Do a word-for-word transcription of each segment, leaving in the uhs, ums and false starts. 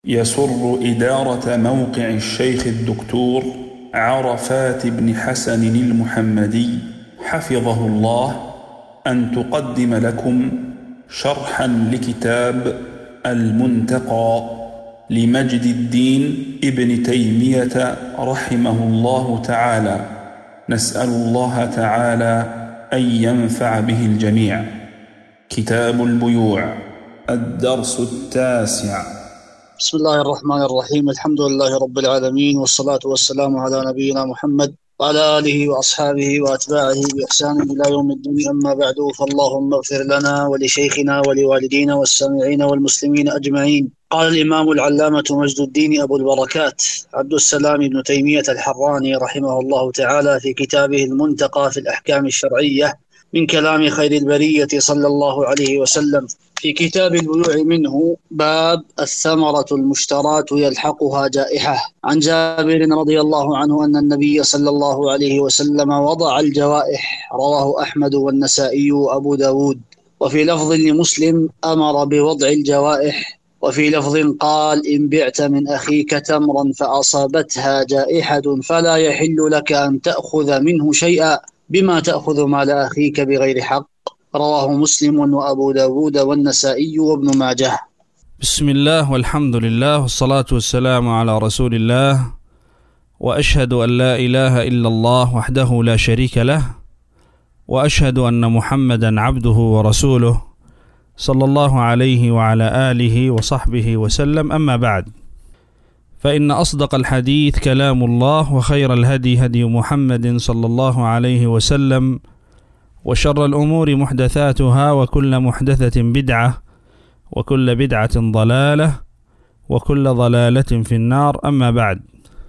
يسر إدارة موقع الشيخ الدكتور عرفات بن حسن المحمدي حفظه الله أن تقدم لكم شرحا لكتاب المنتقى لمجد الدين ابن تيمية رحمه الله تعالى. نسأل الله تعالى أن ينفع به الجميع. كتاب البيوع، الدرس التاسع. بسم الله الرحمن الرحيم. الحمد لله رب العالمين، والصلاة والسلام على نبينا محمد وعلى آله وأصحابه وأتباعه بإحسان إلى يوم الدين. أما بعد، فاللهم اغفر لنا ولشيخنا ولوالدينا والسامعين والمسلمين أجمعين. قال الإمام العلامة مجد الدين أبو البركات عبد السلام بن تيمية الحراني رحمه الله تعالى في كتابه المنتقى في الأحكام الشرعية من كلام خير البرية صلى الله عليه وسلم، في كتاب البيوع منه باب الثمرة المشتراة يلحقها جائحة. عن جابر رضي الله عنه أن النبي صلى الله عليه وسلم وضع الجوائح، رواه أحمد والنسائي وأبو داود. وفي لفظ لمسلم أمر بوضع الجوائح، وفي لفظ قال: إن بعت من أخيك تمرا فأصابتها جائحة فلا يحل لك أن تأخذ منه شيئا، بما تأخذ مال أخيك بغير حق. رواه مسلم وأبو داود والنسائي وابن ماجه. بسم الله والحمد لله والصلاة والسلام على رسول الله، وأشهد أن لا إله إلا الله وحده لا شريك له، وأشهد أن محمدا عبده ورسوله صلى الله عليه وعلى آله وصحبه وسلم. أما بعد، فإن أصدق الحديث كلام الله، وخير الهدي هدي محمد صلى الله عليه وسلم، وشر الأمور محدثاتها، وكل محدثة بدعة، وكل بدعة ضلالة، وكل ضلالة في النار. أما بعد،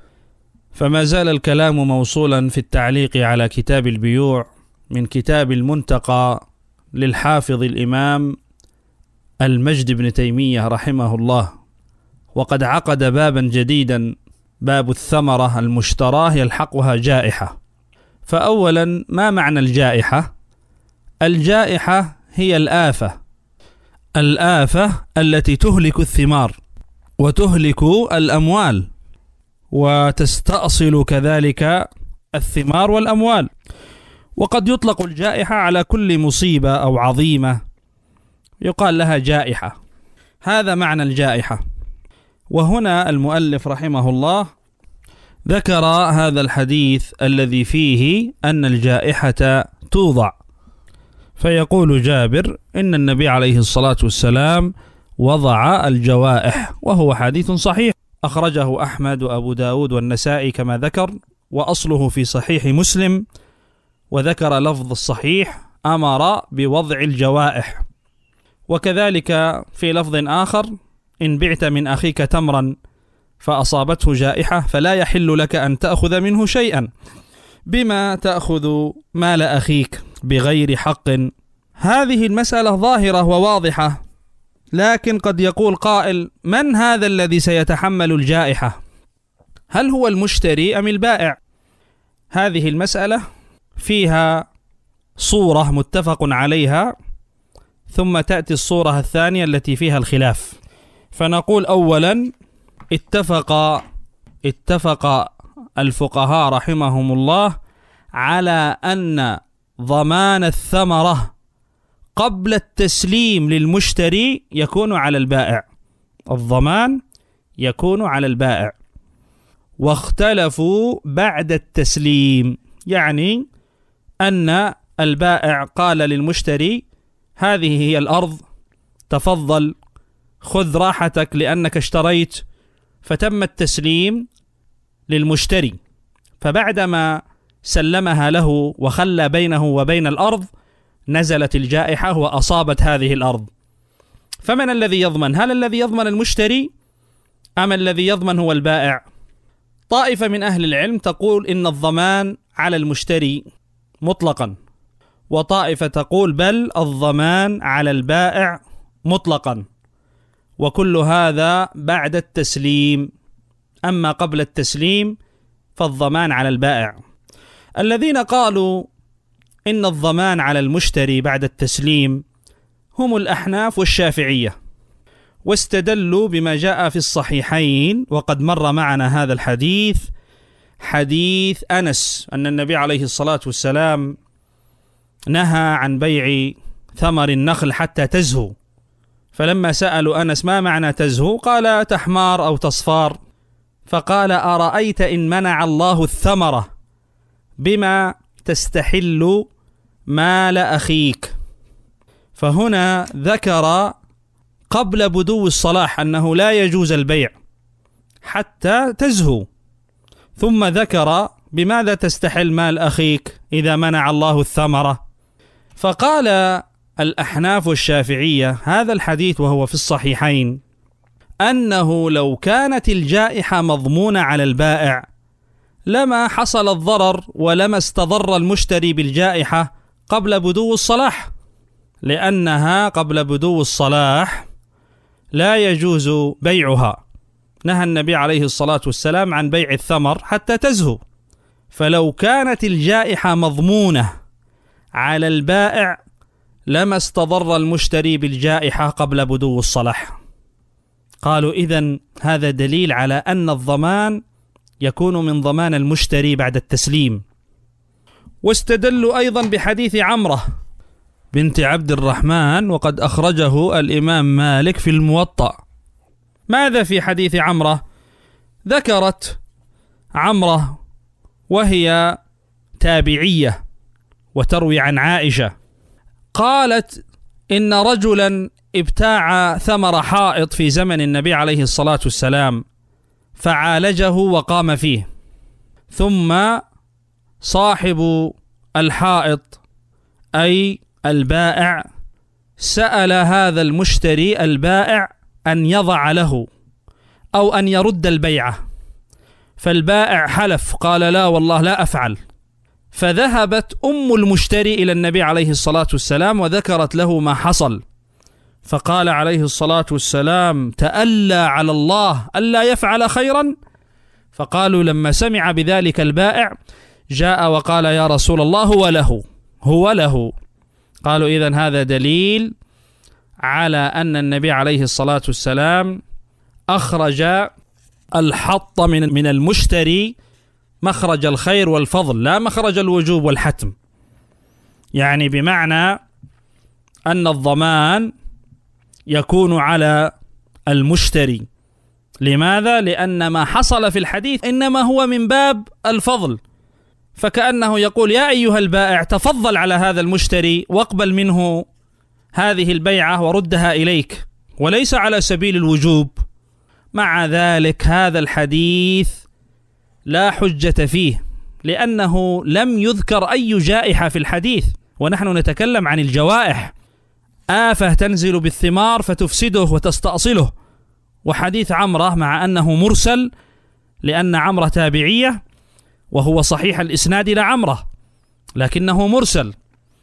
فما زال الكلام موصولا في التعليق على كتاب البيوع من كتاب المنتقى للحافظ الإمام المجد بن تيمية رحمه الله، وقد عقد بابا جديدا، باب الثمرة المشتراه يلحقها جائحة. فأولا، ما معنى الجائحة؟ الجائحة هي الآفة الآفة التي تهلك الثمار وتهلك الأموال وتستأصل كذلك الثمار والأموال. وقد يطلق الجائحة على كل مصيبة أو عظيمة يقال لها جائحة. هذا معنى الجائحة. وهنا المؤلف رحمه الله ذكر هذا الحديث الذي فيه أن الجائحة توضع، فيقول جابر إن النبي عليه الصلاة والسلام وضع الجوائح، وهو حديث صحيح أخرجه أحمد وأبو داود والنسائي كما ذكر، وأصله في صحيح مسلم، وذكر لفظ الصحيح أمر بوضع الجوائح. وكذلك في لفظ آخر: إن بعت من أخيك تمرا فأصابته جائحة فلا يحل لك أن تأخذ منه شيئا، بما تأخذ مال أخيك بغير حق. هذه المسألة ظاهرة وواضحة، لكن قد يقول قائل: من هذا الذي سيتحمل الجائحة؟ هل هو المشتري أم البائع؟ هذه المسألة فيها صورة متفق عليها، ثم تأتي الصورة الثانية التي فيها الخلاف. فنقول أولا: اتفق اتفق الفقهاء رحمهم الله على أن ضمان الثمرة قبل التسليم للمشتري يكون على البائع، الضمان يكون على البائع. واختلفوا بعد التسليم، يعني أن البائع قال للمشتري: هذه هي الأرض، تفضل خذ راحتك لأنك اشتريت، فتم التسليم للمشتري. فبعدما سلمها له وخلى بينه وبين الأرض نزلت الجائحة وأصابت هذه الأرض. فمن الذي يضمن؟ هل الذي يضمن المشتري أم الذي يضمن هو البائع؟ طائفة من أهل العلم تقول إن الضمان على المشتري مطلقا، وطائفة تقول بل الضمان على البائع مطلقا، وكل هذا بعد التسليم. أما قبل التسليم فالضمان على البائع. الذين قالوا إن الضمان على المشتري بعد التسليم هم الأحناف والشافعية، واستدلوا بما جاء في الصحيحين، وقد مر معنا هذا الحديث، حديث أنس أن النبي عليه الصلاة والسلام نهى عن بيع ثمر النخل حتى تزهو. فلما سألوا أنس ما معنى تزهو قال تحمار أو تصفار، فقال أرأيت إن منع الله الثمرة بما تستحل مال أخيك. فهنا ذكر قبل بدو الصلاح أنه لا يجوز البيع حتى تزهو، ثم ذكر بماذا تستحل مال أخيك إذا منع الله الثمرة. فقال الأحناف والشافعية هذا الحديث وهو في الصحيحين أنه لو كانت الجائحة مضمونة على البائع لما حصل الضرر ولما استضر المشتري بالجائحة قبل بدو الصلاح، لأنها قبل بدو الصلاح لا يجوز بيعها. نهى النبي عليه الصلاة والسلام عن بيع الثمر حتى تزهو. فلو كانت الجائحة مضمونة على البائع لما استضر المشتري بالجائحة قبل بدو الصلاح. قالوا إذن هذا دليل على أن الضمان يكون من ضمان المشتري بعد التسليم. واستدلوا أيضا بحديث عمرة بنت عبد الرحمن، وقد أخرجه الإمام مالك في الموطأ. ماذا في حديث عمرة؟ ذكرت عمرة وهي تابعية وتروي عن عائشة، قالت إن رجلا ابتاع ثمر حائط في زمن النبي عليه الصلاة والسلام فعالجه وقام فيه، ثم صاحب الحائط أي البائع سأل هذا المشتري البائع أن يضع له أو أن يرد البيعة، فالبائع حلف قال لا والله لا أفعل. فذهبت أم المشتري إلى النبي عليه الصلاة والسلام وذكرت له ما حصل، فقال عليه الصلاة والسلام تألى على الله ألا يفعل خيرا. فقالوا لما سمع بذلك البائع جاء وقال يا رسول الله هو له هو له. قالوا إذن هذا دليل على أن النبي عليه الصلاة والسلام أخرج الحط من من المشتري مخرج الخير والفضل لا مخرج الوجوب والحتم، يعني بمعنى أن الضمان يكون على المشتري. لماذا؟ لأن ما حصل في الحديث إنما هو من باب الفضل، فكأنه يقول يا أيها البائع تفضل على هذا المشتري واقبل منه هذه البيعة وردها إليك، وليس على سبيل الوجوب. مع ذلك هذا الحديث لا حجة فيه لأنه لم يذكر أي جائحة في الحديث، ونحن نتكلم عن الجوائح، آفة تنزل بالثمار فتفسده وتستأصله. وحديث عمرة مع أنه مرسل لأن عمرة تابعية وهو صحيح الإسناد لعمرة لكنه مرسل،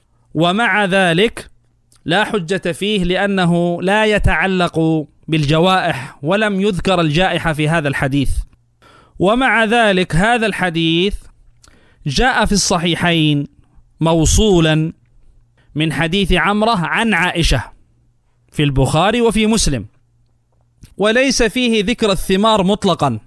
ومع ذلك لا حجة فيه لأنه لا يتعلق بالجوائح ولم يذكر الجائحة في هذا الحديث. ومع ذلك هذا الحديث جاء في الصحيحين موصولا من حديث عمرة عن عائشة في البخاري وفي مسلم، وليس فيه ذكر الثمار مطلقا.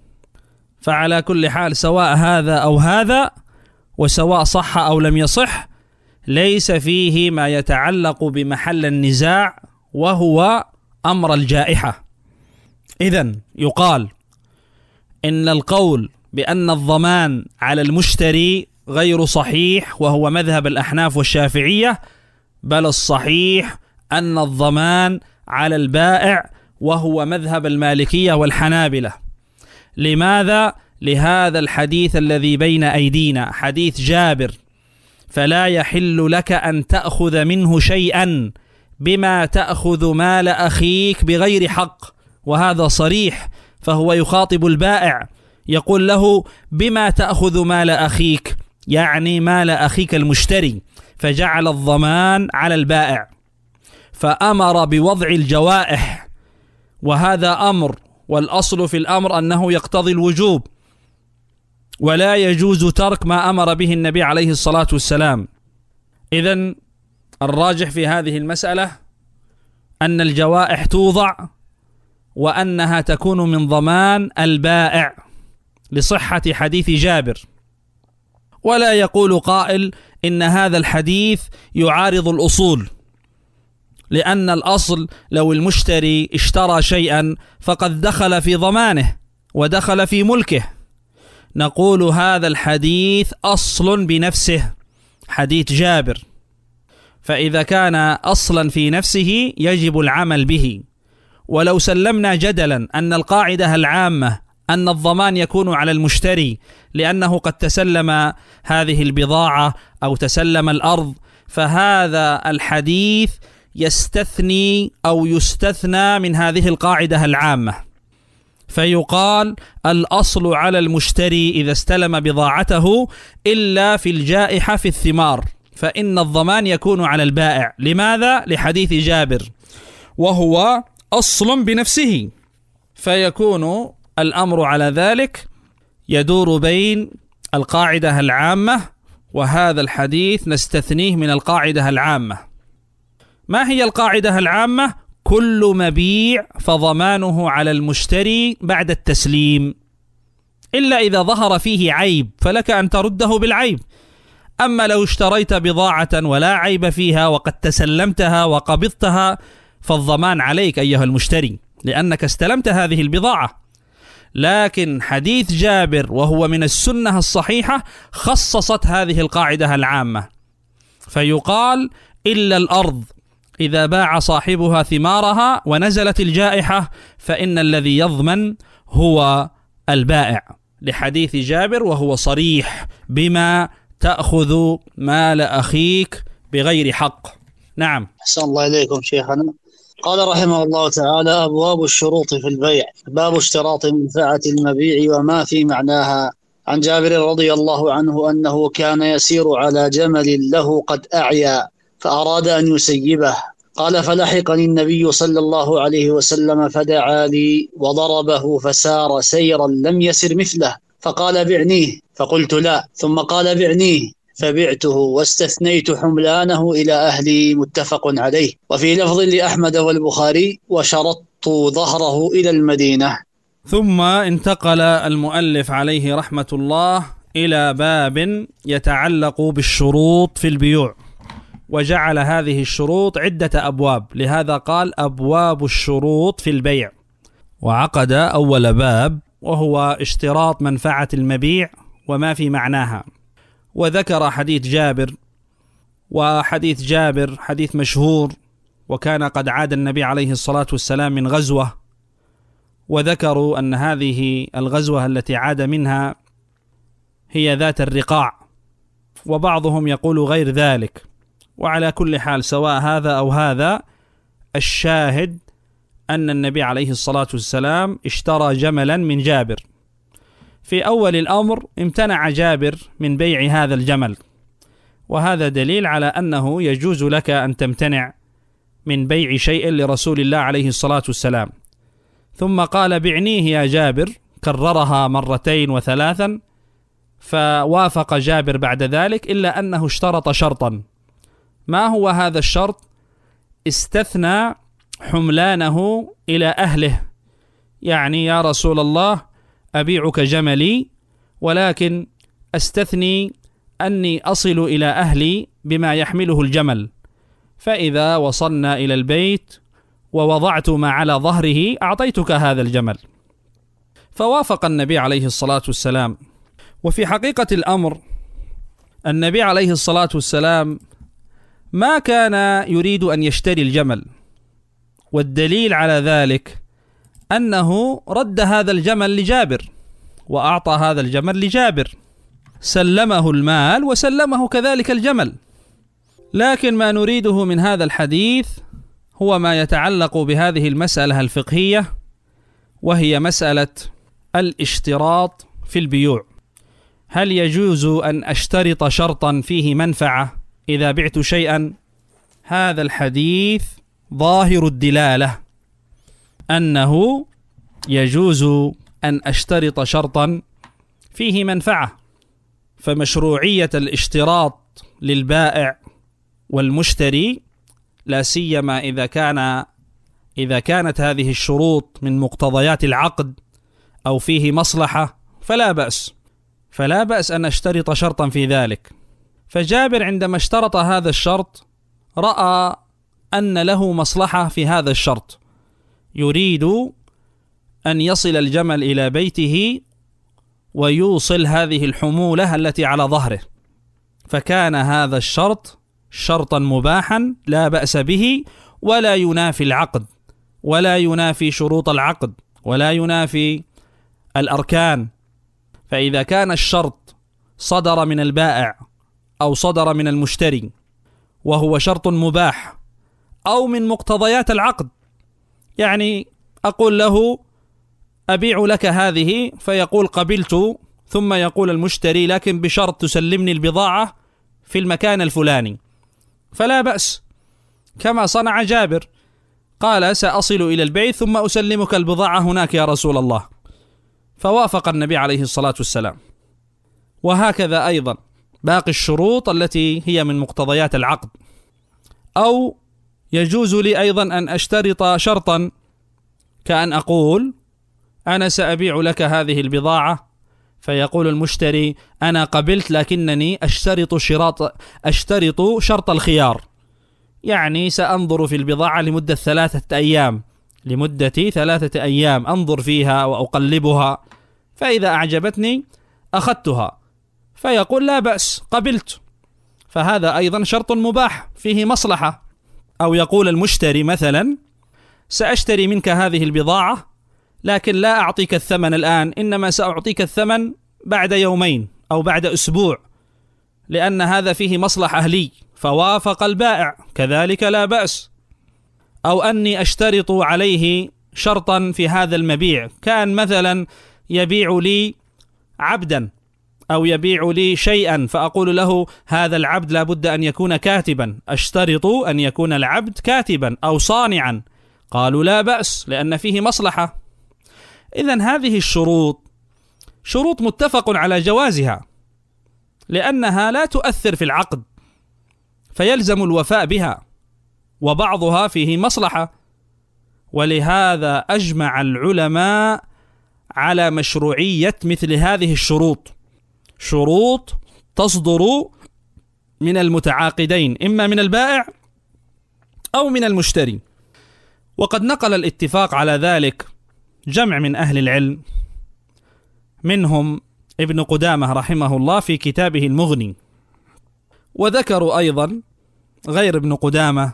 فعلى كل حال سواء هذا أو هذا وسواء صح أو لم يصح ليس فيه ما يتعلق بمحل النزاع وهو أمر الجائحة. إذن يقال إن القول بأن الضمان على المشتري غير صحيح وهو مذهب الأحناف والشافعية، بل الصحيح أن الضمان على البائع وهو مذهب المالكية والحنابلة. لماذا؟ لهذا الحديث الذي بين أيدينا حديث جابر فلا يحل لك أن تأخذ منه شيئا بما تأخذ مال أخيك بغير حق، وهذا صريح. فهو يخاطب البائع يقول له بما تأخذ مال أخيك، يعني مال أخيك المشتري، فجعل الضمان على البائع، فأمر بوضع الجوائح، وهذا أمر، والأصل في الأمر أنه يقتضي الوجوب ولا يجوز ترك ما أمر به النبي عليه الصلاة والسلام. إذن الراجح في هذه المسألة أن الجوائح توضع وأنها تكون من ضمان البائع لصحة حديث جابر. ولا يقول قائل إن هذا الحديث يعارض الأصول، لأن الأصل لو المشتري اشترى شيئا فقد دخل في ضمانه ودخل في ملكه. نقول هذا الحديث أصل بنفسه، حديث جابر، فإذا كان أصلا في نفسه يجب العمل به. ولو سلمنا جدلا أن القاعدة العامة أن الضمان يكون على المشتري لأنه قد تسلم هذه البضاعة أو تسلم الأرض، فهذا الحديث يستثني أو يستثنى من هذه القاعدة العامة، فيقال الأصل على المشتري إذا استلم بضاعته إلا في الجائحة في الثمار، فإن الضمان يكون على البائع. لماذا؟ لحديث جابر، وهو أصل بنفسه، فيكون الأمر على ذلك يدور بين القاعدة العامة وهذا الحديث نستثنيه من القاعدة العامة. ما هي القاعدة العامة؟ كل مبيع فضمانه على المشتري بعد التسليم، إلا إذا ظهر فيه عيب فلك أن ترده بالعيب. أما لو اشتريت بضاعة ولا عيب فيها وقد تسلمتها وقبضتها فالضمان عليك أيها المشتري لأنك استلمت هذه البضاعة. لكن حديث جابر وهو من السنة الصحيحة خصصت هذه القاعدة العامة، فيقال إلا الأرض إذا باع صاحبها ثمارها ونزلت الجائحة فإن الذي يضمن هو البائع، لحديث جابر وهو صريح بما تأخذ مال أخيك بغير حق. نعم. أحسن الله إليكم شيخنا. قال رحمه الله تعالى: أبواب الشروط في البيع. باب اشتراط منفعة المبيع وما في معناها. عن جابر رضي الله عنه أنه كان يسير على جمل له قد أعيا فأراد أن يسيبه، قال: فلحقني النبي صلى الله عليه وسلم فدعا لي وضربه فسار سيرا لم يسر مثله، فقال: بعنيه، فقلت لا، ثم قال: بعنيه، فبعته واستثنيت حملانه إلى أهلي. متفق عليه. وفي لفظ لأحمد والبخاري: وشرطت ظهره إلى المدينة. ثم انتقل المؤلف عليه رحمة الله إلى باب يتعلق بالشروط في البيوع، وجعل هذه الشروط عدة أبواب، لهذا قال أبواب الشروط في البيع. وعقد أول باب وهو اشتراط منفعة المبيع وما في معناها، وذكر حديث جابر، وحديث جابر حديث مشهور، وكان قد عاد النبي عليه الصلاة والسلام من غزوة، وذكروا أن هذه الغزوة التي عاد منها هي ذات الرقاع، وبعضهم يقول غير ذلك. وعلى كل حال سواء هذا أو هذا، الشاهد أن النبي عليه الصلاة والسلام اشترى جملا من جابر. في أول الأمر امتنع جابر من بيع هذا الجمل، وهذا دليل على أنه يجوز لك أن تمتنع من بيع شيء لرسول الله عليه الصلاة والسلام. ثم قال: بعنيه يا جابر، كررها مرتين وثلاثا، فوافق جابر بعد ذلك، إلا أنه اشترط شرطا. ما هو هذا الشرط؟ استثنى حملانه إلى أهله، يعني يا رسول الله أبيعك جملي ولكن أستثني أني أصل إلى أهلي بما يحمله الجمل، فإذا وصلنا إلى البيت ووضعت ما على ظهره أعطيتك هذا الجمل. فوافق النبي عليه الصلاة والسلام. وفي حقيقة الأمر النبي عليه الصلاة والسلام ما كان يريد أن يشتري الجمل، والدليل على ذلك أنه رد هذا الجمل لجابر وأعطى هذا الجمل لجابر، سلمه المال وسلمه كذلك الجمل. لكن ما نريده من هذا الحديث هو ما يتعلق بهذه المسألة الفقهية، وهي مسألة الاشتراط في البيوع. هل يجوز أن أشترط شرطا فيه منفعة إذا بعت شيئا؟ هذا الحديث ظاهر الدلالة أنه يجوز أن أشترط شرطا فيه منفعة، فمشروعية الاشتراط للبائع والمشتري، لا سيما إذا كان إذا كانت هذه الشروط من مقتضيات العقد أو فيه مصلحة فلا بأس، فلا بأس أن أشترط شرطا في ذلك. فجابر عندما اشترط هذا الشرط رأى أن له مصلحة في هذا الشرط، يريد أن يصل الجمل إلى بيته ويوصل هذه الحمولة التي على ظهره، فكان هذا الشرط شرطا مباحا لا بأس به، ولا ينافي العقد ولا ينافي شروط العقد ولا ينافي الأركان. فإذا كان الشرط صدر من البائع أو صدر من المشتري وهو شرط مباح أو من مقتضيات العقد، يعني أقول له أبيع لك هذه فيقول قبلت، ثم يقول المشتري لكن بشرط تسلمني البضاعة في المكان الفلاني، فلا بأس، كما صنع جابر، قال سأصل إلى البيت ثم أسلمك البضاعة هناك يا رسول الله، فوافق النبي عليه الصلاة والسلام. وهكذا أيضا باقي الشروط التي هي من مقتضيات العقد. أو يجوز لي أيضا أن أشترط شرطا، كأن أقول أنا سأبيع لك هذه البضاعة، فيقول المشتري أنا قبلت لكنني أشترط شراط أشترط شرط الخيار، يعني سأنظر في البضاعة لمدة ثلاثة أيام لمدة ثلاثة أيام أنظر فيها وأقلبها، فإذا أعجبتني أخذتها، فيقول لا بأس قبلت، فهذا أيضا شرط مباح فيه مصلحة. أو يقول المشتري مثلا سأشتري منك هذه البضاعة لكن لا أعطيك الثمن الآن، إنما سأعطيك الثمن بعد يومين أو بعد أسبوع، لأن هذا فيه مصلحة لي، فوافق البائع، كذلك لا بأس. أو أني أشترط عليه شرطا في هذا المبيع، كان مثلا يبيع لي عبدا أو يبيع لي شيئا، فأقول له هذا العبد لا بد أن يكون كاتبا، أشترط أن يكون العبد كاتبا أو صانعا، قالوا لا بأس لأن فيه مصلحة. إذن هذه الشروط شروط متفق على جوازها، لأنها لا تؤثر في العقد فيلزم الوفاء بها، وبعضها فيه مصلحة، ولهذا أجمع العلماء على مشروعية مثل هذه الشروط، شروط تصدر من المتعاقدين إما من البائع أو من المشتري. وقد نقل الاتفاق على ذلك جمع من أهل العلم، منهم ابن قدامة رحمه الله في كتابه المغني، وذكروا أيضا غير ابن قدامة،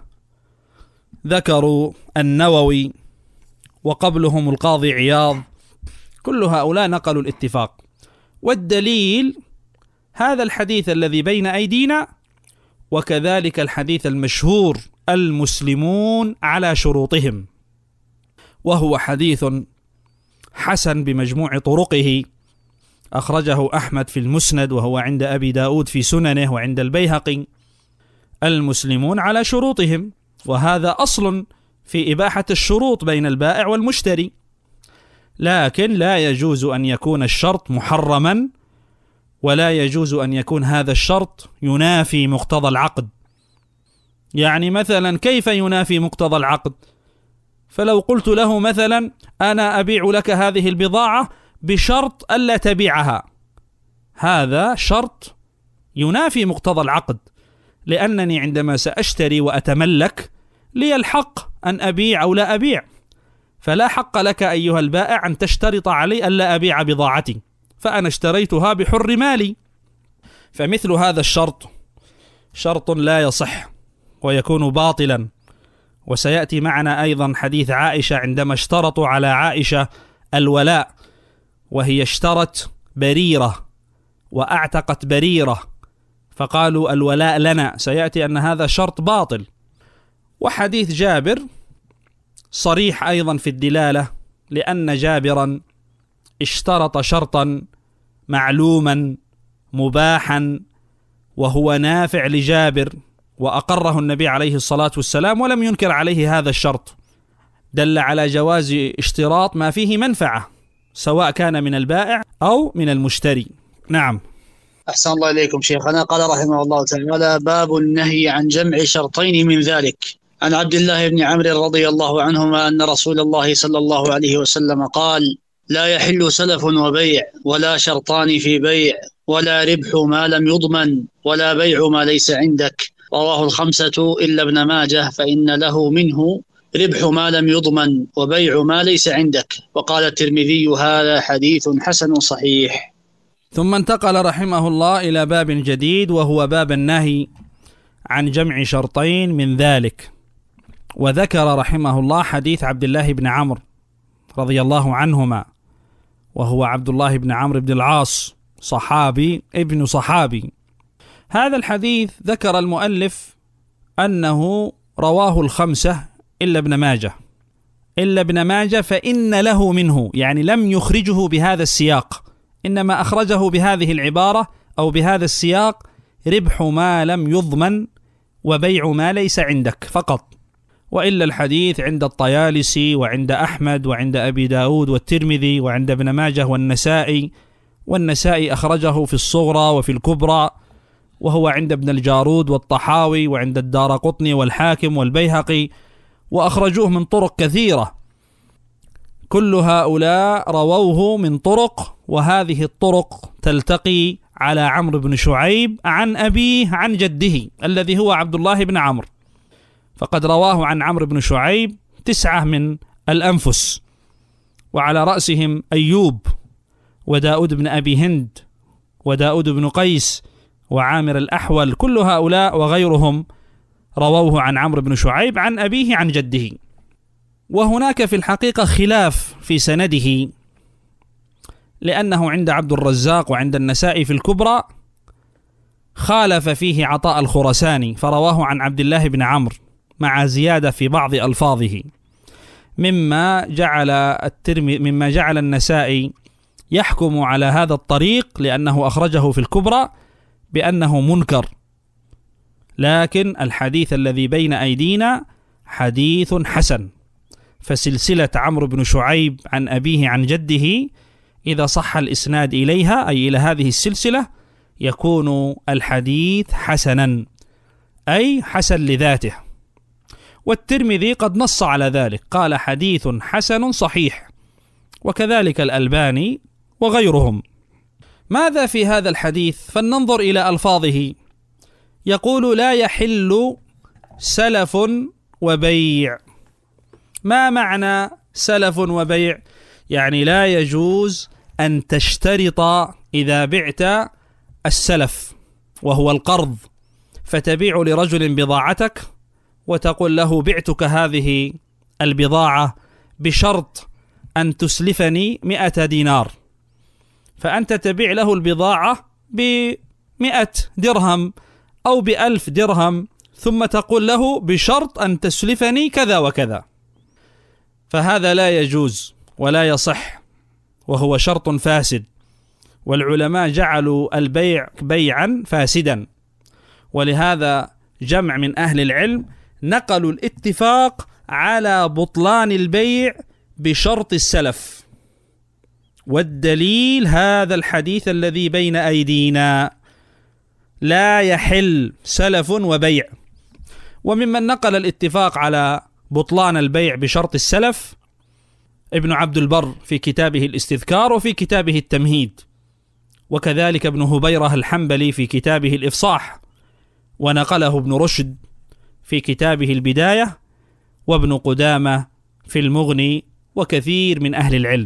ذكروا النووي وقبلهم القاضي عياض، كل هؤلاء نقلوا الاتفاق. والدليل هذا الحديث الذي بين أيدينا، وكذلك الحديث المشهور المسلمون على شروطهم، وهو حديث حسن بمجموع طرقه، أخرجه أحمد في المسند، وهو عند أبي داود في سننه، وعند البيهقي، المسلمون على شروطهم، وهذا أصل في إباحة الشروط بين البائع والمشتري، لكن لا يجوز أن يكون الشرط محرما، ولا يجوز أن يكون هذا الشرط ينافي مقتضى العقد. يعني مثلا كيف ينافي مقتضى العقد؟ فلو قلت له مثلا أنا أبيع لك هذه البضاعة بشرط ألا تبيعها، هذا شرط ينافي مقتضى العقد، لأنني عندما سأشتري وأتملك لي الحق أن أبيع أو لا أبيع، فلا حق لك أيها البائع أن تشترط علي ألا أبيع بضاعتي، فأنا اشتريتها بحر مالي. فمثل هذا الشرط شرط لا يصح ويكون باطلا. وسيأتي معنا أيضا حديث عائشة عندما اشترطوا على عائشة الولاء، وهي اشترت بريرة وأعتقت بريرة، فقالوا الولاء لنا، سيأتي أن هذا شرط باطل. وحديث جابر صريح أيضا في الدلالة، لأن جابرا اشترط شرطا معلوما مباحا وهو نافع لجابر، وأقره النبي عليه الصلاة والسلام ولم ينكر عليه هذا الشرط، دل على جواز اشتراط ما فيه منفعة سواء كان من البائع أو من المشتري. نعم. أحسن الله إليكم شيخنا. قال رحمه الله تعالى: باب النهي عن جمع شرطين من ذلك. عن عبد الله بن عمرو رضي الله عنهما أن رسول الله صلى الله عليه وسلم قال: لا يحل سلف وبيع، ولا شرطان في بيع، ولا ربح ما لم يضمن، ولا بيع ما ليس عندك. رواه الخمسة إلا ابن ماجه، فإن له منه ربح ما لم يضمن وبيع ما ليس عندك. وقال الترمذي: هذا حديث حسن صحيح. ثم انتقل رحمه الله إلى باب جديد، وهو باب النهي عن جمع شرطين من ذلك. وذكر رحمه الله حديث عبد الله بن عمرو رضي الله عنهما، وهو عبد الله بن عمرو بن العاص، صحابي ابن صحابي. هذا الحديث ذكر المؤلف أنه رواه الخمسة إلا ابن ماجه، إلا ابن ماجه فإن له منه، يعني لم يخرجه بهذا السياق، إنما أخرجه بهذه العبارة أو بهذا السياق: ربح ما لم يضمن وبيع ما ليس عندك فقط. وإلا الحديث عند الطيالسي وعند أحمد وعند أبي داود والترمذي وعند ابن ماجه والنسائي، والنسائي أخرجه في الصغرى وفي الكبرى، وهو عند ابن الجارود والطحاوي وعند الدارقطني والحاكم والبيهقي، وأخرجوه من طرق كثيرة. كل هؤلاء رووه من طرق، وهذه الطرق تلتقي على عمرو بن شعيب عن أبيه عن جده الذي هو عبد الله بن عمرو، فقد رواه عن عمرو بن شعيب تسعة من الأنفس، وعلى رأسهم أيوب وداود بن أبي هند وداود بن قيس وعامر الأحول. كل هؤلاء وغيرهم رووه عن عمرو بن شعيب عن أبيه عن جده. وهناك في الحقيقة خلاف في سنده، لأنه عند عبد الرزاق وعند النسائي في الكبرى خالف فيه عطاء الخرساني فرواه عن عبد الله بن عمرو مع زيادة في بعض ألفاظه، مما جعل الترمذي مما جعل النسائي يحكم على هذا الطريق لأنه أخرجه في الكبرى بأنه منكر. لكن الحديث الذي بين أيدينا حديث حسن، فسلسلة عمرو بن شعيب عن أبيه عن جده إذا صح الإسناد إليها أي إلى هذه السلسلة يكون الحديث حسنا، أي حسن لذاته. والترمذي قد نص على ذلك، قال حديث حسن صحيح، وكذلك الألباني وغيرهم. ماذا في هذا الحديث؟ فلننظر إلى ألفاظه. يقول: لا يحل سلف وبيع. ما معنى سلف وبيع؟ يعني لا يجوز أن تشترط إذا بعت السلف وهو القرض، فتبيع لرجل بضاعتك وتقول له: بعتك هذه البضاعة بشرط أن تسلفني مئة دينار، فأنت تبيع له البضاعة بمئة درهم أو بألف درهم، ثم تقول له: بشرط أن تسلفني كذا وكذا. فهذا لا يجوز ولا يصح، وهو شرط فاسد، والعلماء جعلوا البيع بيعا فاسدا. ولهذا جمع من أهل العلم نقلوا الاتفاق على بطلان البيع بشرط السلف، والدليل هذا الحديث الذي بين أيدينا: لا يحل سلف وبيع. وممن نقل الاتفاق على بطلان البيع بشرط السلف ابن عبد البر في كتابه الاستذكار وفي كتابه التمهيد، وكذلك ابن هبيرة الحنبلي في كتابه الإفصاح، ونقله ابن رشد في كتابه البداية، وابن قدامة في المغني، وكثير من أهل العلم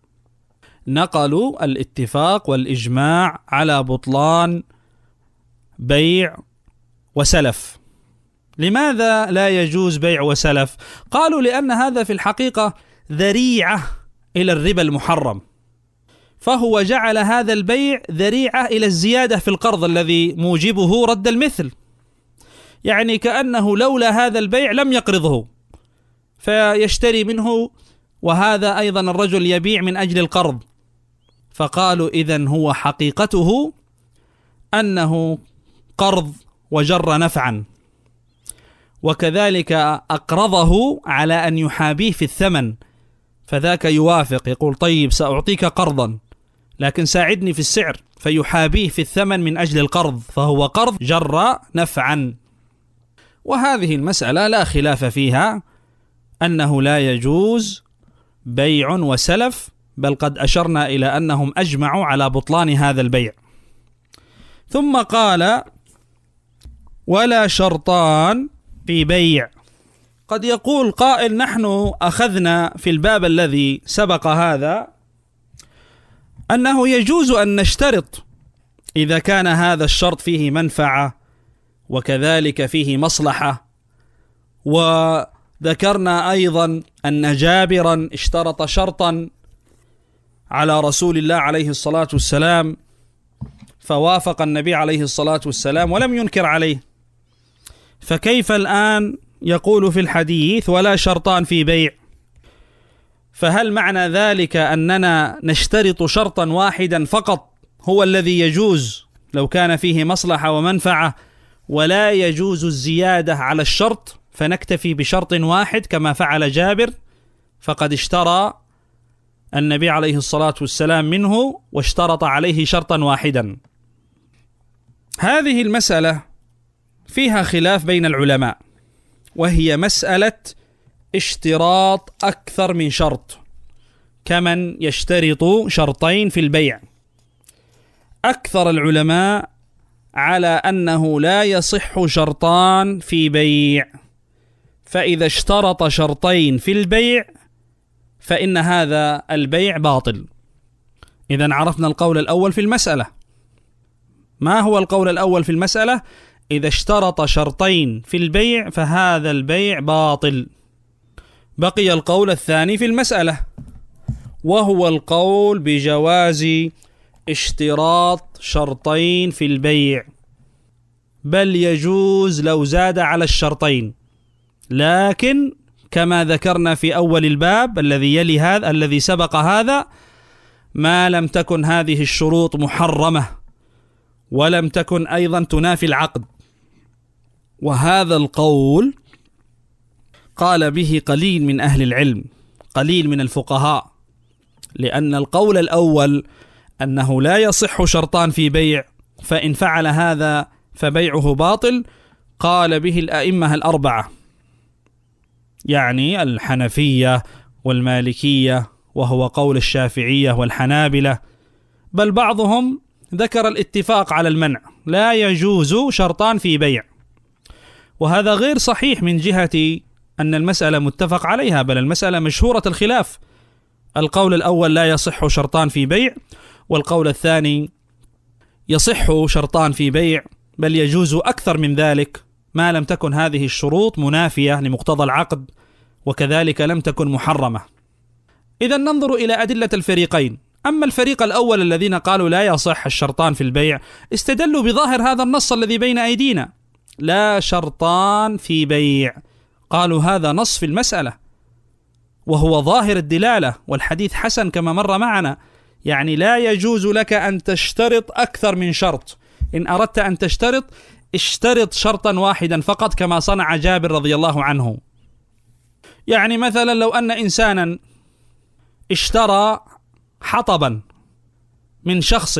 نقلوا الاتفاق والإجماع على بطلان بيع وسلف. لماذا لا يجوز بيع وسلف؟ قالوا: لأن هذا في الحقيقة ذريعة إلى الربا المحرم، فهو جعل هذا البيع ذريعة إلى الزيادة في القرض الذي موجبه رد المثل، يعني كأنه لولا هذا البيع لم يقرضه فيشتري منه، وهذا أيضا الرجل يبيع من أجل القرض. فقالوا: إذن هو حقيقته أنه قرض وجر نفعا، وكذلك أقرضه على أن يحابيه في الثمن، فذاك يوافق يقول: طيب سأعطيك قرضا لكن ساعدني في السعر، فيحابيه في الثمن من أجل القرض، فهو قرض جر نفعا. وهذه المسألة لا خلاف فيها أنه لا يجوز بيع وسلف، بل قد أشرنا إلى أنهم أجمعوا على بطلان هذا البيع. ثم قال: ولا شرطان في بيع. قد يقول قائل: نحن أخذنا في الباب الذي سبق هذا أنه يجوز أن نشترط إذا كان هذا الشرط فيه منفعة وكذلك فيه مصلحة، وذكرنا أيضا أن جابرا اشترط شرطا على رسول الله عليه الصلاة والسلام فوافق النبي عليه الصلاة والسلام ولم ينكر عليه، فكيف الآن يقول في الحديث ولا شرطان في بيع؟ فهل معنى ذلك أننا نشترط شرطا واحدا فقط هو الذي يجوز لو كان فيه مصلحة ومنفعة، ولا يجوز الزيادة على الشرط، فنكتفي بشرط واحد كما فعل جابر فقد اشترى النبي عليه الصلاة والسلام منه واشترط عليه شرطا واحدا؟ هذه المسألة فيها خلاف بين العلماء، وهي مسألة اشتراط أكثر من شرط، كمن يشترط شرطين في البيع. أكثر العلماء على أنه لا يصح شرطان في بيع، فإذا اشترط شرطين في البيع فإن هذا البيع باطل. إذن عرفنا القول الأول في المسألة. ما هو القول الأول في المسألة؟ إذا اشترط شرطين في البيع فهذا البيع باطل. بقي القول الثاني في المسألة، وهو القول بجواز اشتراط شرطين في البيع، بل يجوز لو زاد على الشرطين، لكن كما ذكرنا في أول الباب الذي يلي هذا الذي سبق هذا، ما لم تكن هذه الشروط محرمة ولم تكن أيضا تنافي العقد. وهذا القول قال به قليل من أهل العلم، قليل من الفقهاء، لأن القول الأول أنه لا يصح شرطان في بيع فإن فعل هذا فبيعه باطل قال به الأئمة الأربعة، يعني الحنفية والمالكية، وهو قول الشافعية والحنابلة، بل بعضهم ذكر الاتفاق على المنع، لا يجوز شرطان في بيع. وهذا غير صحيح من جهة أن المسألة متفق عليها، بل المسألة مشهورة الخلاف. القول الأول لا يصح شرطان في بيع، والقول الثاني يصح شرطان في بيع، بل يجوز أكثر من ذلك ما لم تكن هذه الشروط منافية لمقتضى العقد، وكذلك لم تكن محرمة. إذن ننظر إلى أدلة الفريقين. أما الفريق الأول الذين قالوا لا يصح الشرطان في البيع استدلوا بظاهر هذا النص الذي بين أيدينا، لا شرطان في بيع، قالوا هذا نص في المسألة وهو ظاهر الدلالة، والحديث حسن كما مر معنا، يعني لا يجوز لك أن تشترط أكثر من شرط، إن أردت أن تشترط اشترط شرطا واحدا فقط كما صنع جابر رضي الله عنه. يعني مثلا لو أن إنسانا اشترى حطبا من شخص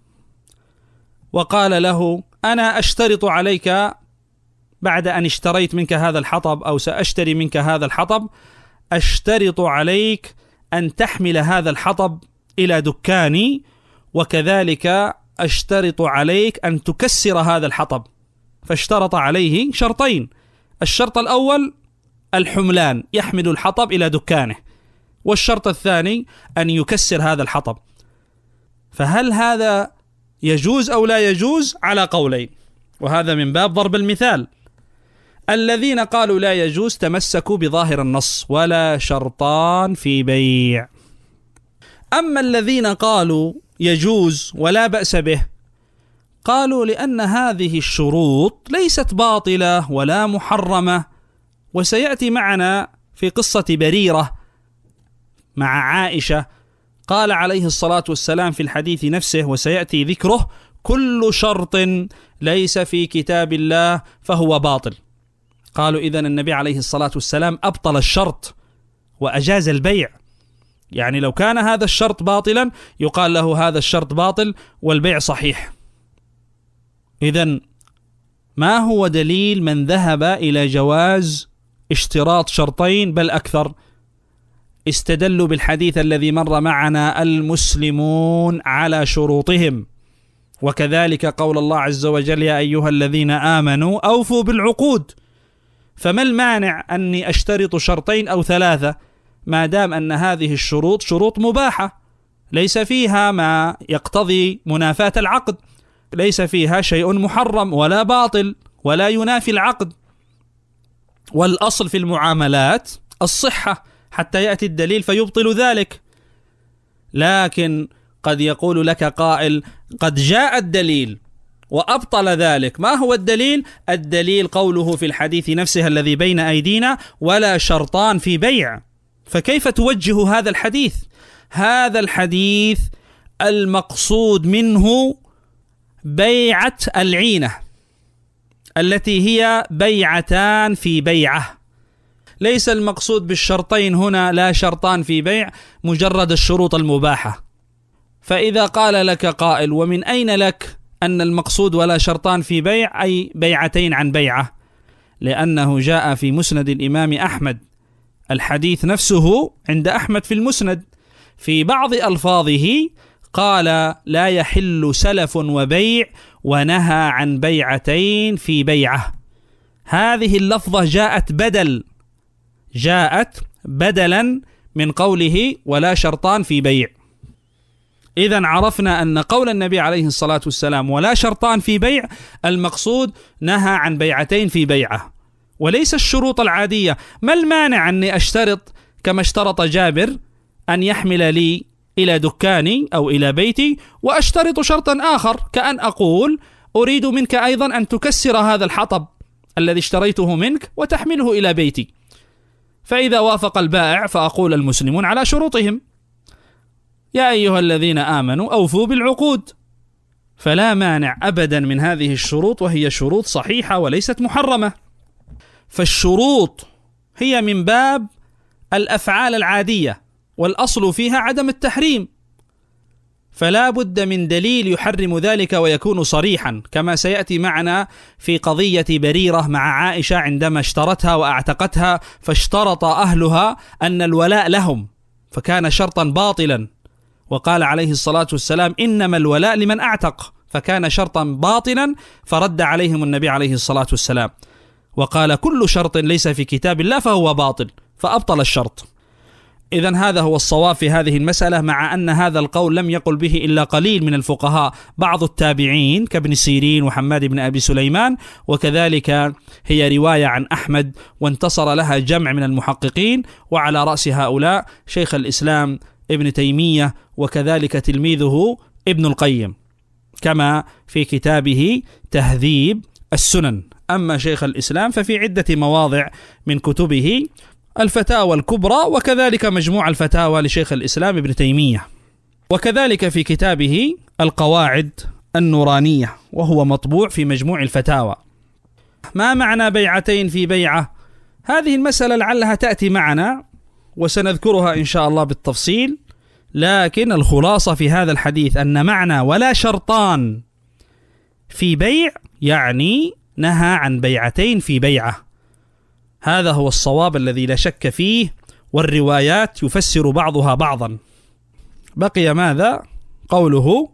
وقال له أنا أشترط عليك بعد أن اشتريت منك هذا الحطب أو سأشتري منك هذا الحطب، أشترط عليك أن تحمل هذا الحطب إلى دكاني، وكذلك أشترط عليك أن تكسر هذا الحطب. فاشترط عليه شرطين، الشرط الأول الحملان، يحمل الحطب إلى دكانه، والشرط الثاني أن يكسر هذا الحطب. فهل هذا يجوز أو لا يجوز؟ على قولين، وهذا من باب ضرب المثال. الذين قالوا لا يجوز تمسكوا بظاهر النص ولا شرطان في بيع. أما الذين قالوا يجوز ولا بأس به قالوا لأن هذه الشروط ليست باطلة ولا محرمة، وسيأتي معنا في قصة بريرة مع عائشة قال عليه الصلاة والسلام في الحديث نفسه وسيأتي ذكره: كل شرط ليس في كتاب الله فهو باطل. قالوا إذن النبي عليه الصلاة والسلام أبطل الشرط وأجاز البيع، يعني لو كان هذا الشرط باطلا يقال له هذا الشرط باطل والبيع صحيح. إذن ما هو دليل من ذهب إلى جواز اشتراط شرطين بل أكثر؟ استدلوا بالحديث الذي مر معنا: المسلمون على شروطهم، وكذلك قول الله عز وجل: يا أيها الذين آمنوا أوفوا بالعقود. فما المانع أني أشترط شرطين أو ثلاثة ما دام أن هذه الشروط شروط مباحة، ليس فيها ما يقتضي منافاة العقد، ليس فيها شيء محرم ولا باطل ولا ينافي العقد، والأصل في المعاملات الصحة حتى يأتي الدليل فيبطل ذلك. لكن قد يقول لك قائل: قد جاء الدليل وأبطل ذلك. ما هو الدليل؟ الدليل قوله في الحديث نفسه الذي بين أيدينا: ولا شرطان في بيع. فكيف توجه هذا الحديث؟ هذا الحديث المقصود منه بيعة العينة التي هي بيعتان في بيعة، ليس المقصود بالشرطين هنا لا شرطان في بيع مجرد الشروط المباحة. فإذا قال لك قائل: ومن أين لك أن المقصود ولا شرطان في بيع أي بيعتين عن بيعة؟ لأنه جاء في مسند الإمام أحمد، الحديث نفسه عند أحمد في المسند في بعض ألفاظه قال: لا يحل سلف وبيع، ونهى عن بيعتين في بيعة. هذه اللفظة جاءت بدل جاءت بدلا من قوله ولا شرطان في بيع. إذن عرفنا أن قول النبي عليه الصلاة والسلام ولا شرطان في بيع المقصود نهى عن بيعتين في بيعة، وليس الشروط العادية. ما المانع أني أشترط كما اشترط جابر أن يحمل لي إلى دكاني أو إلى بيتي، وأشترط شرطا آخر كأن أقول: أريد منك أيضا أن تكسر هذا الحطب الذي اشتريته منك وتحمله إلى بيتي. فإذا وافق البائع فأقول: المسلمون على شروطهم، يا أيها الذين آمنوا أوفوا بالعقود. فلا مانع أبدا من هذه الشروط، وهي شروط صحيحة وليست محرمة. فالشروط هي من باب الأفعال العادية، والأصل فيها عدم التحريم، فلا بد من دليل يحرم ذلك ويكون صريحا، كما سيأتي معنا في قضية بريرة مع عائشة عندما اشترتها وأعتقتها، فاشترط أهلها أن الولاء لهم فكان شرطا باطلا، وقال عليه الصلاة والسلام: إنما الولاء لمن أعتق، فكان شرطا باطلا، فرد عليهم النبي عليه الصلاة والسلام وقال: كل شرط ليس في كتاب الله فهو باطل، فأبطل الشرط. إذن هذا هو الصواب في هذه المسألة، مع أن هذا القول لم يقل به إلا قليل من الفقهاء، بعض التابعين كابن سيرين وحماد بن أبي سليمان، وكذلك هي رواية عن أحمد وانتصر لها جمع من المحققين، وعلى رأس هؤلاء شيخ الإسلام ابن تيمية وكذلك تلميذه ابن القيم كما في كتابه تهذيب السنن. أما شيخ الإسلام ففي عدة مواضع من كتبه الفتاوى الكبرى، وكذلك مجموع الفتاوى لشيخ الإسلام ابن تيمية، وكذلك في كتابه القواعد النورانية، وهو مطبوع في مجموع الفتاوى. ما معنى بيعتين في بيعة؟ هذه المسألة لعلها تأتي معنا وسنذكرها إن شاء الله بالتفصيل، لكن الخلاصة في هذا الحديث أن معنى ولا شرطان في بيع يعني نهى عن بيعتين في بيعة. هذا هو الصواب الذي لا شك فيه، والروايات يفسر بعضها بعضا. بقي ماذا؟ قوله: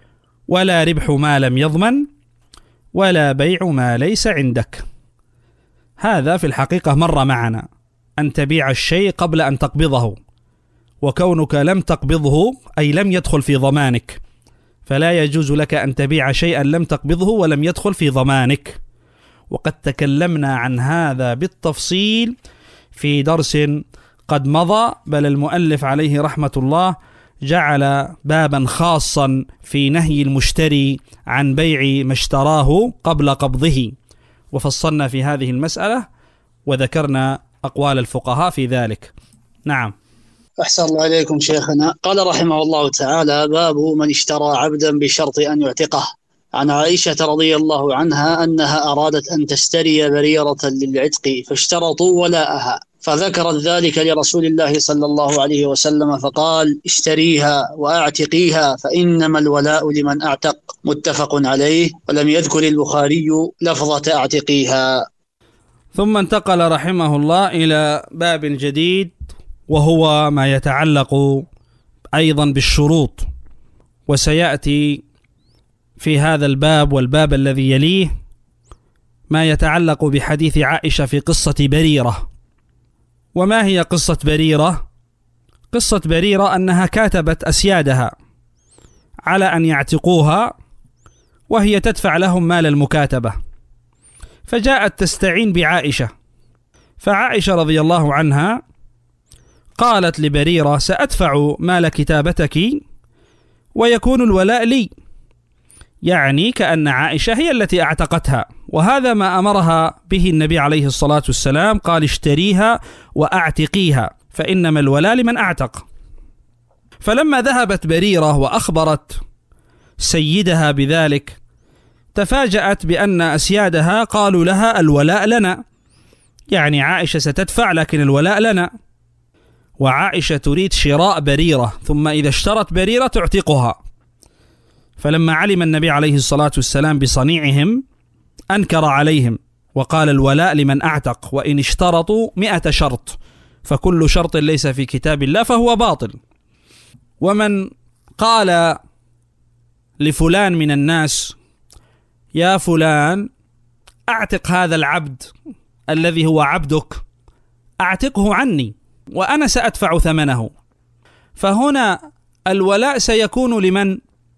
ولا ربح ما لم يضمن، ولا بيع ما ليس عندك. هذا في الحقيقة مر معنا، أن تبيع الشيء قبل أن تقبضه، وكونك لم تقبضه أي لم يدخل في ضمانك، فلا يجوز لك أن تبيع شيئا لم تقبضه ولم يدخل في ضمانك. وقد تكلمنا عن هذا بالتفصيل في درس قد مضى، بل المؤلف عليه رحمة الله جعل بابا خاصا في نهي المشتري عن بيع ما اشتراه قبل قبضه، وفصلنا في هذه المسألة وذكرنا أقوال الفقهاء في ذلك. نعم. أحسن الله إليكم شيخنا. قال رحمه الله تعالى: باب من اشترى عبدا بشرط أن يعتقه. عن عائشة رضي الله عنها أنها أرادت أن تشتري بريرة للعتق فاشترطوا ولاءها، فذكرت ذلك لرسول الله صلى الله عليه وسلم فقال: اشتريها وأعتقيها فإنما الولاء لمن أعتق. متفق عليه، ولم يذكر البخاري لفظة أعتقيها. ثم انتقل رحمه الله إلى باب جديد، وهو ما يتعلق أيضا بالشروط، وسيأتي في هذا الباب والباب الذي يليه ما يتعلق بحديث عائشة في قصة بريرة. وما هي قصة بريرة؟ قصة بريرة أنها كاتبت أسيادها على أن يعتقوها، وهي تدفع لهم مال المكاتبة، فجاءت تستعين بعائشة، فعائشة رضي الله عنها قالت لبريرة: سأدفع مال كتابتك ويكون الولاء لي، يعني كأن عائشة هي التي اعتقتها، وهذا ما أمرها به النبي عليه الصلاة والسلام، قال: اشتريها وأعتقيها فإنما الولاء لمن أعتق. فلما ذهبت بريرة وأخبرت سيدها بذلك، تفاجأت بأن أسيادها قالوا لها: الولاء لنا، يعني عائشة ستدفع لكن الولاء لنا، وعائشة تريد شراء بريرة، ثم إذا اشترت بريرة تعتقها. فلما علم النبي عليه الصلاة والسلام بصنيعهم أنكر عليهم وقال: الولاء لمن أعتق، وإن اشترطوا مئة شرط فكل شرط ليس في كتاب الله فهو باطل. ومن قال لفلان من الناس: يا فلان أعتق هذا العبد الذي هو عبدك، أعتقه عني وأنا سأدفع ثمنه، فهنا الولاء سيكون لمن؟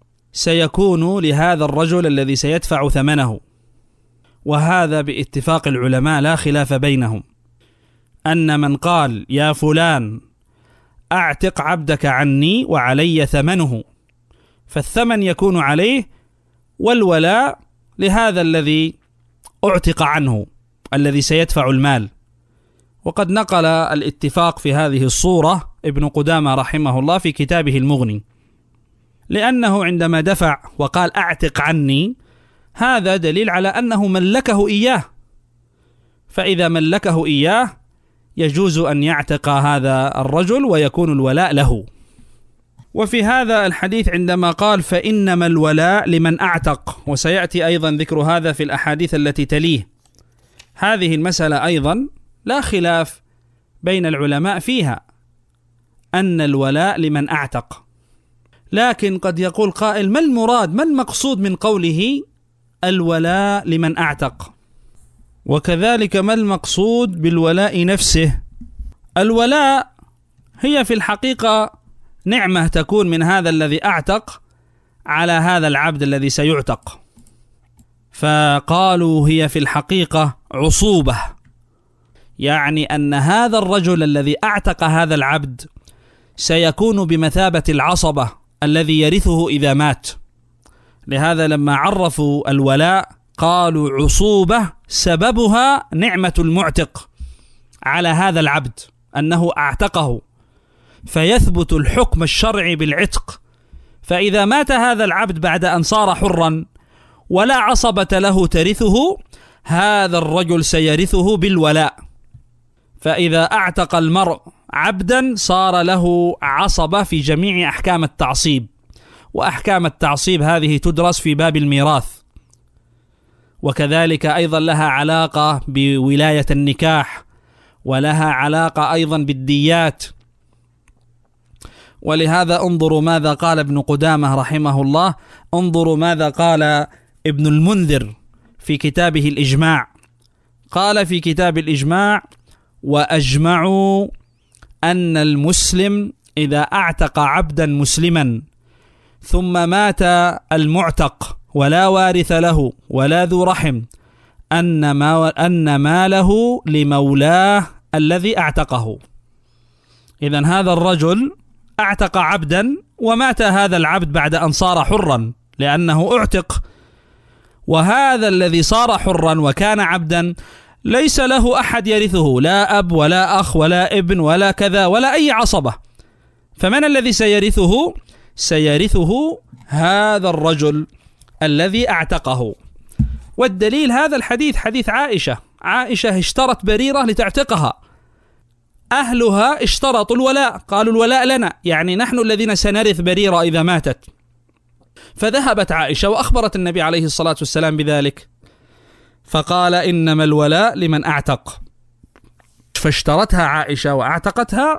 سيكون لهذا الرجل الذي سيدفع ثمنه. وهذا باتفاق العلماء لا خلاف بينهم، أن من قال: يا فلان أعتق عبدك عني وعلي ثمنه، فالثمن يكون عليه، والولاء لهذا الذي أعتق عنه الذي سيدفع المال. وقد نقل الاتفاق في هذه الصورة ابن قدامة رحمه الله في كتابه المغني، لأنه عندما دفع وقال: أعتق عني، هذا دليل على أنه ملكه إياه، فإذا ملكه إياه يجوز أن يعتق هذا الرجل ويكون الولاء له. وفي هذا الحديث عندما قال: فإنما الولاء لمن أعتق، وسيأتي أيضا ذكر هذا في الأحاديث التي تليه، هذه المسألة أيضا لا خلاف بين العلماء فيها، أن الولاء لمن أعتق. لكن قد يقول قائل: ما المراد، ما المقصود من قوله الولاء لمن أعتق؟ وكذلك ما المقصود بالولاء نفسه؟ الولاء هي في الحقيقة نعمة تكون من هذا الذي أعتق على هذا العبد الذي سيعتق، فقالوا هي في الحقيقة عصوبة، يعني أن هذا الرجل الذي أعتق هذا العبد سيكون بمثابة العصبة الذي يرثه إذا مات. لهذا لما عرفوا الولاء قالوا عصوبة سببها نعمة المعتق على هذا العبد أنه أعتقه، فيثبت الحكم الشرعي بالعتق. فإذا مات هذا العبد بعد أن صار حرا ولا عصبة له ترثه، هذا الرجل سيرثه بالولاء. فإذا أعتق المرء عبدا صار له عصبة في جميع أحكام التعصيب، وأحكام التعصيب هذه تدرس في باب الميراث، وكذلك أيضا لها علاقة بولاية النكاح، ولها علاقة أيضا بالديات. ولهذا انظروا ماذا قال ابن قدامة رحمه الله، انظروا ماذا قال ابن المنذر في كتابه الإجماع. قال في كتاب الإجماع: وأجمعوا أن المسلم إذا أعتق عبدا مسلما ثم مات المعتق ولا وارث له ولا ذو رحم، أن ما أن ماله لمولاه الذي أعتقه. إذن هذا الرجل أعتق عبدا ومات هذا العبد بعد أن صار حرا لأنه أعتق، وهذا الذي صار حرا وكان عبدا ليس له أحد يرثه، لا أب ولا أخ ولا ابن ولا كذا ولا أي عصبة، فمن الذي سيرثه؟ سيرثه هذا الرجل الذي أعتقه. والدليل هذا الحديث، حديث عائشة. عائشة اشترت بريرة لتعتقها، أهلها اشترطوا الولاء، قالوا الولاء لنا، يعني نحن الذين سنرث بريرة إذا ماتت. فذهبت عائشة وأخبرت النبي عليه الصلاة والسلام بذلك، فقال إنما الولاء لمن أعتق، فاشترتها عائشة وأعتقتها،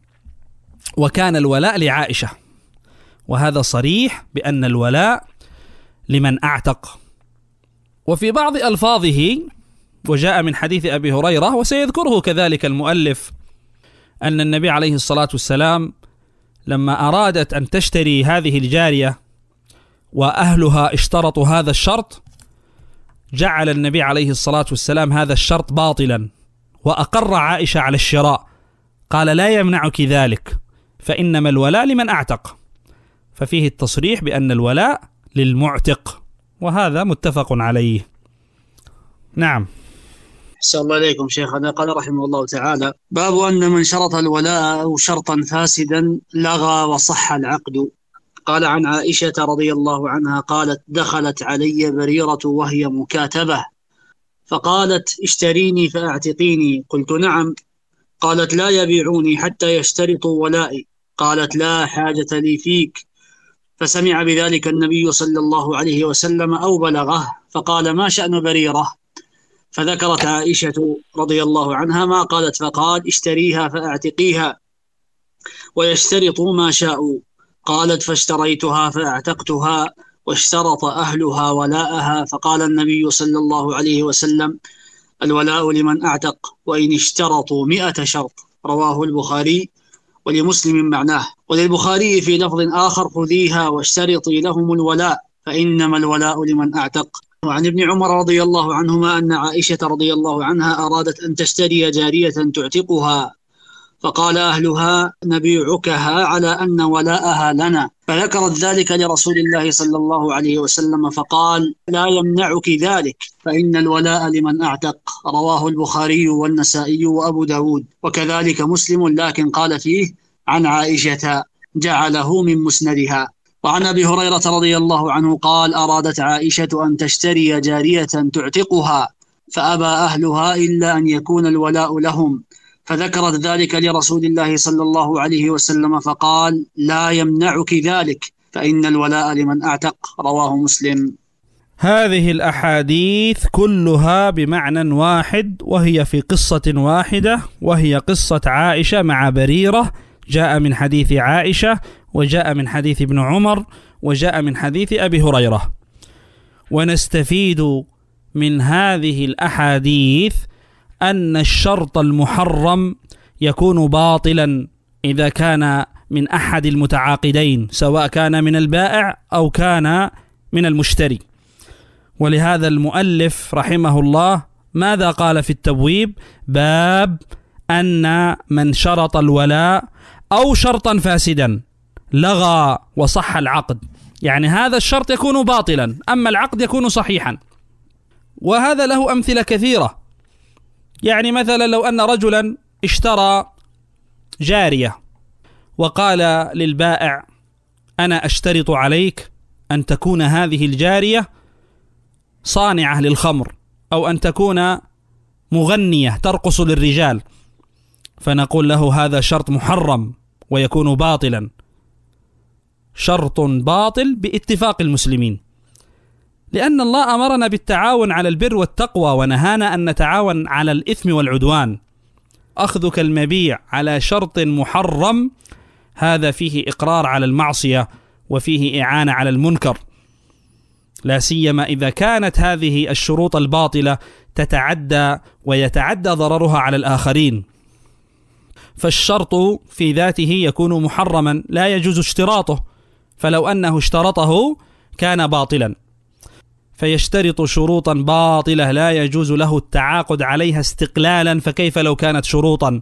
وكان الولاء لعائشة، وهذا صريح بأن الولاء لمن أعتق. وفي بعض ألفاظه وجاء من حديث أبي هريرة وسيذكره كذلك المؤلف أن النبي عليه الصلاة والسلام لما أرادت أن تشتري هذه الجارية وأهلها اشترطوا هذا الشرط، جعل النبي عليه الصلاة والسلام هذا الشرط باطلا وأقر عائشة على الشراء، قال لا يمنعك ذلك فإنما الولاء لمن أعتق، ففيه التصريح بأن الولاء للمعتق، وهذا متفق عليه. نعم. أحسن الله إليكم شيخنا. قال رحمه الله تعالى: باب أن من شرط الولاء أو شرطا فاسدا لغى وصح العقد. قال عن عائشة رضي الله عنها قالت: دخلت علي بريرة وهي مكاتبة فقالت: اشتريني فأعتقيني. قلت: نعم. قالت: لا يبيعوني حتى يشترطوا ولائي. قالت: لا حاجة لي فيك. فسمع بذلك النبي صلى الله عليه وسلم أو بلغه، فقال: ما شأن بريرة؟ فذكرت عائشة رضي الله عنها ما قالت، فقال: اشتريها فأعتقيها ويشترطوا ما شاءوا. قالت: فاشتريتها فأعتقتها واشترط أهلها ولاءها. فقال النبي صلى الله عليه وسلم: الولاء لمن أعتق، وإن اشترطوا مئة شرط. رواه البخاري، ولمسلم معناه. وللبخاري في لفظ آخر: خذيها واشترطي لهم الولاء فإنما الولاء لمن أعتق. وعن ابن عمر رضي الله عنهما أن عائشة رضي الله عنها أرادت أن تشتري جارية تعتقها، فقال أهلها: نبيعكها على أن ولاءها لنا. فذكرت ذلك لرسول الله صلى الله عليه وسلم، فقال: لا يمنعك ذلك فإن الولاء لمن أعتق. رواه البخاري والنسائي وأبو داود، وكذلك مسلم، لكن قال فيه عن عائشة جعله من مسندها. وعن أبي هريرة رضي الله عنه قال: أرادت عائشة أن تشتري جارية تعتقها فأبى أهلها إلا أن يكون الولاء لهم، فذكرت ذلك لرسول الله صلى الله عليه وسلم، فقال: لا يمنعك ذلك فإن الولاء لمن أعتق. رواه مسلم. هذه الأحاديث كلها بمعنى واحد، وهي في قصة واحدة، وهي قصة عائشة مع بريرة. جاء من حديث عائشة، وجاء من حديث ابن عمر، وجاء من حديث أبي هريرة. ونستفيد من هذه الأحاديث أن الشرط المحرم يكون باطلا إذا كان من أحد المتعاقدين، سواء كان من البائع أو كان من المشتري. ولهذا المؤلف رحمه الله ماذا قال في التبويب؟ باب أن من شرط الولاء أو شرطا فاسدا لغى وصح العقد، يعني هذا الشرط يكون باطلا أما العقد يكون صحيحا. وهذا له أمثلة كثيرة، يعني مثلا لو أن رجلا اشترى جارية وقال للبائع: أنا أشترط عليك أن تكون هذه الجارية صانعة للخمر، أو أن تكون مغنية ترقص للرجال، فنقول له هذا شرط محرم ويكون باطلا، شرط باطل باتفاق المسلمين، لأن الله أمرنا بالتعاون على البر والتقوى ونهانا أن نتعاون على الإثم والعدوان. أخذك المبيع على شرط محرم هذا فيه إقرار على المعصية وفيه إعانة على المنكر، لا سيما إذا كانت هذه الشروط الباطلة تتعدى ويتعدى ضررها على الآخرين. فالشرط في ذاته يكون محرما لا يجوز اشتراطه، فلو أنه اشترطه كان باطلا، فيشترط شروطا باطلة لا يجوز له التعاقد عليها استقلالا، فكيف لو كانت شروطا؟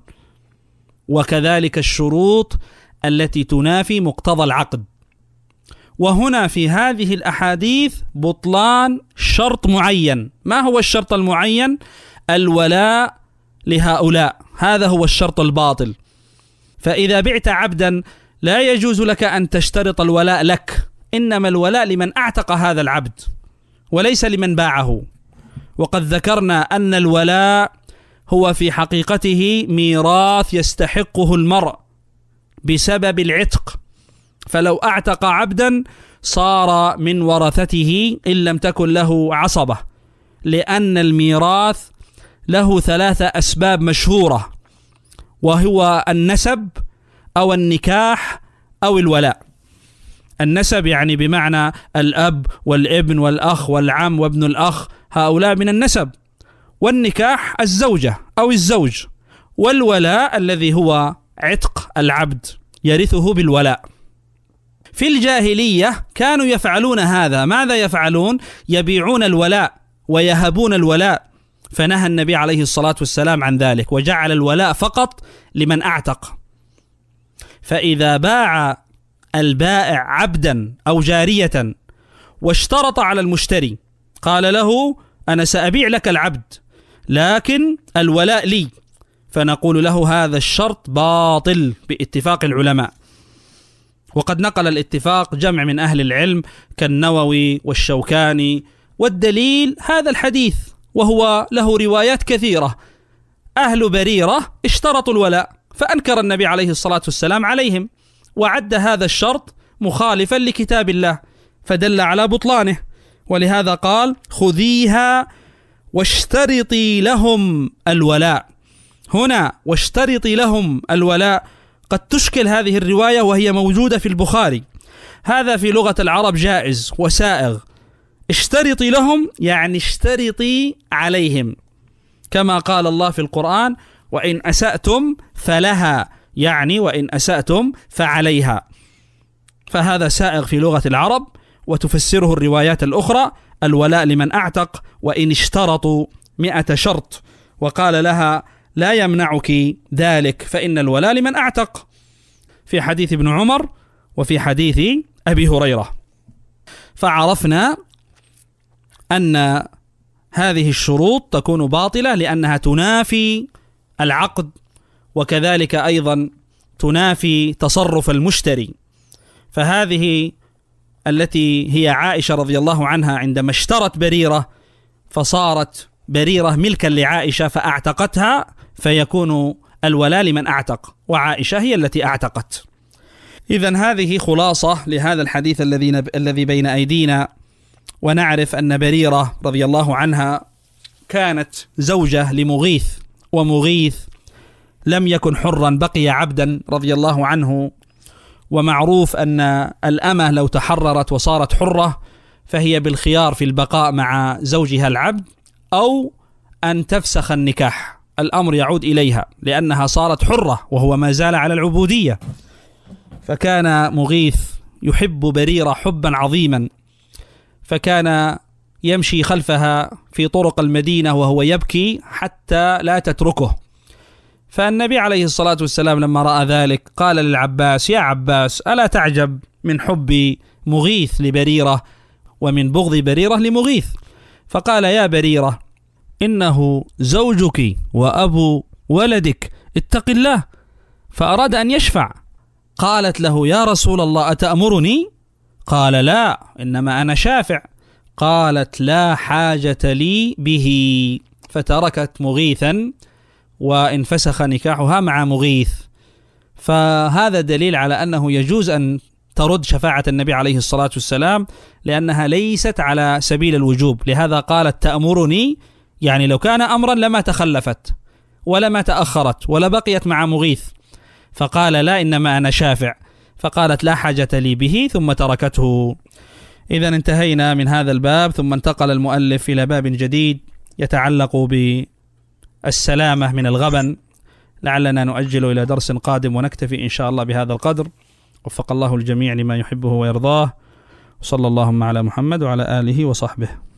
وكذلك الشروط التي تنافي مقتضى العقد. وهنا في هذه الأحاديث بطلان شرط معين. ما هو الشرط المعين؟ الولاء لهؤلاء، هذا هو الشرط الباطل. فإذا بعت عبدا لا يجوز لك أن تشترط الولاء لك، إنما الولاء لمن أعتق هذا العبد وليس لمن باعه. وقد ذكرنا أن الولاء هو في حقيقته ميراث يستحقه المرء بسبب العتق، فلو أعتق عبدا صار من ورثته إن لم تكن له عصبة، لأن الميراث له ثلاثة أسباب مشهورة، وهو النسب أو النكاح أو الولاء. النسب يعني بمعنى الأب والابن والأخ والعم وابن الأخ، هؤلاء من النسب. والنكاح الزوجة أو الزوج. والولاء الذي هو عتق العبد يرثه بالولاء. في الجاهلية كانوا يفعلون هذا. ماذا يفعلون؟ يبيعون الولاء ويهبون الولاء، فنهى النبي عليه الصلاة والسلام عن ذلك، وجعل الولاء فقط لمن أعتق. فإذا باع البائع عبدا أو جارية واشترط على المشتري، قال له أنا سأبيع لك العبد لكن الولاء لي، فنقول له هذا الشرط باطل باتفاق العلماء. وقد نقل الاتفاق جمع من أهل العلم كالنووي والشوكاني، والدليل هذا الحديث، وهو له روايات كثيرة. أهل بريرة اشترطوا الولاء فأنكر النبي عليه الصلاة والسلام عليهم، وعد هذا الشرط مخالفا لكتاب الله فدل على بطلانه، ولهذا قال خذيها واشترطي لهم الولاء. هنا واشترطي لهم الولاء قد تشكل هذه الرواية وهي موجودة في البخاري. هذا في لغة العرب جائز وسائغ. اشترطي لهم يعني اشترطي عليهم، كما قال الله في القرآن وإن أسأتم فلها، يعني وإن أسأتم فعليها. فهذا سائغ في لغة العرب، وتفسره الروايات الأخرى الولاء لمن أعتق، وإن اشترطوا مئة شرط، وقال لها لا يمنعك ذلك فإن الولاء لمن أعتق، في حديث ابن عمر وفي حديث أبي هريرة. فعرفنا أن هذه الشروط تكون باطلة لأنها تنافي العقد، وكذلك أيضا تنافي تصرف المشتري. فهذه التي هي عائشة رضي الله عنها عندما اشترت بريرة فصارت بريرة ملكا لعائشة فأعتقتها، فيكون الولاء لمن أعتق، وعائشة هي التي أعتقت. إذن هذه خلاصة لهذا الحديث الذي نب... الذي بين أيدينا. ونعرف أن بريرة رضي الله عنها كانت زوجة لمغيث، ومغيث لم يكن حرا، بقي عبدا رضي الله عنه. ومعروف أن الأمة لو تحررت وصارت حرة فهي بالخيار في البقاء مع زوجها العبد أو أن تفسخ النكاح، الأمر يعود إليها لأنها صارت حرة وهو ما زال على العبودية. فكان مغيث يحب بريرة حبا عظيما، فكان يمشي خلفها في طرق المدينة وهو يبكي حتى لا تتركه. فالنبي عليه الصلاة والسلام لما رأى ذلك قال للعباس: يا عباس، ألا تعجب من حب مغيث لبريرة ومن بغض بريرة لمغيث؟ فقال: يا بريرة، إنه زوجك وأبو ولدك، اتق الله. فأراد أن يشفع. قالت له: يا رسول الله، أتأمرني؟ قال: لا، إنما أنا شافع. قالت: لا حاجة لي به. فتركت مغيثا وانفسخ نكاحها مع مغيث. فهذا دليل على أنه يجوز أن ترد شفاعة النبي عليه الصلاة والسلام، لأنها ليست على سبيل الوجوب. لهذا قالت: تأمرني، يعني لو كان أمرا لما تخلفت ولما تأخرت ولا بقيت مع مغيث. فقال: لا، إنما أنا شافع. فقالت: لا حاجة لي به، ثم تركته. إذا انتهينا من هذا الباب، ثم انتقل المؤلف إلى باب جديد يتعلق بالسلامة من الغبن. لعلنا نؤجل إلى درس قادم ونكتفي إن شاء الله بهذا القدر. وفق الله الجميع لما يحبه ويرضاه، وصلى اللهم على محمد وعلى آله وصحبه.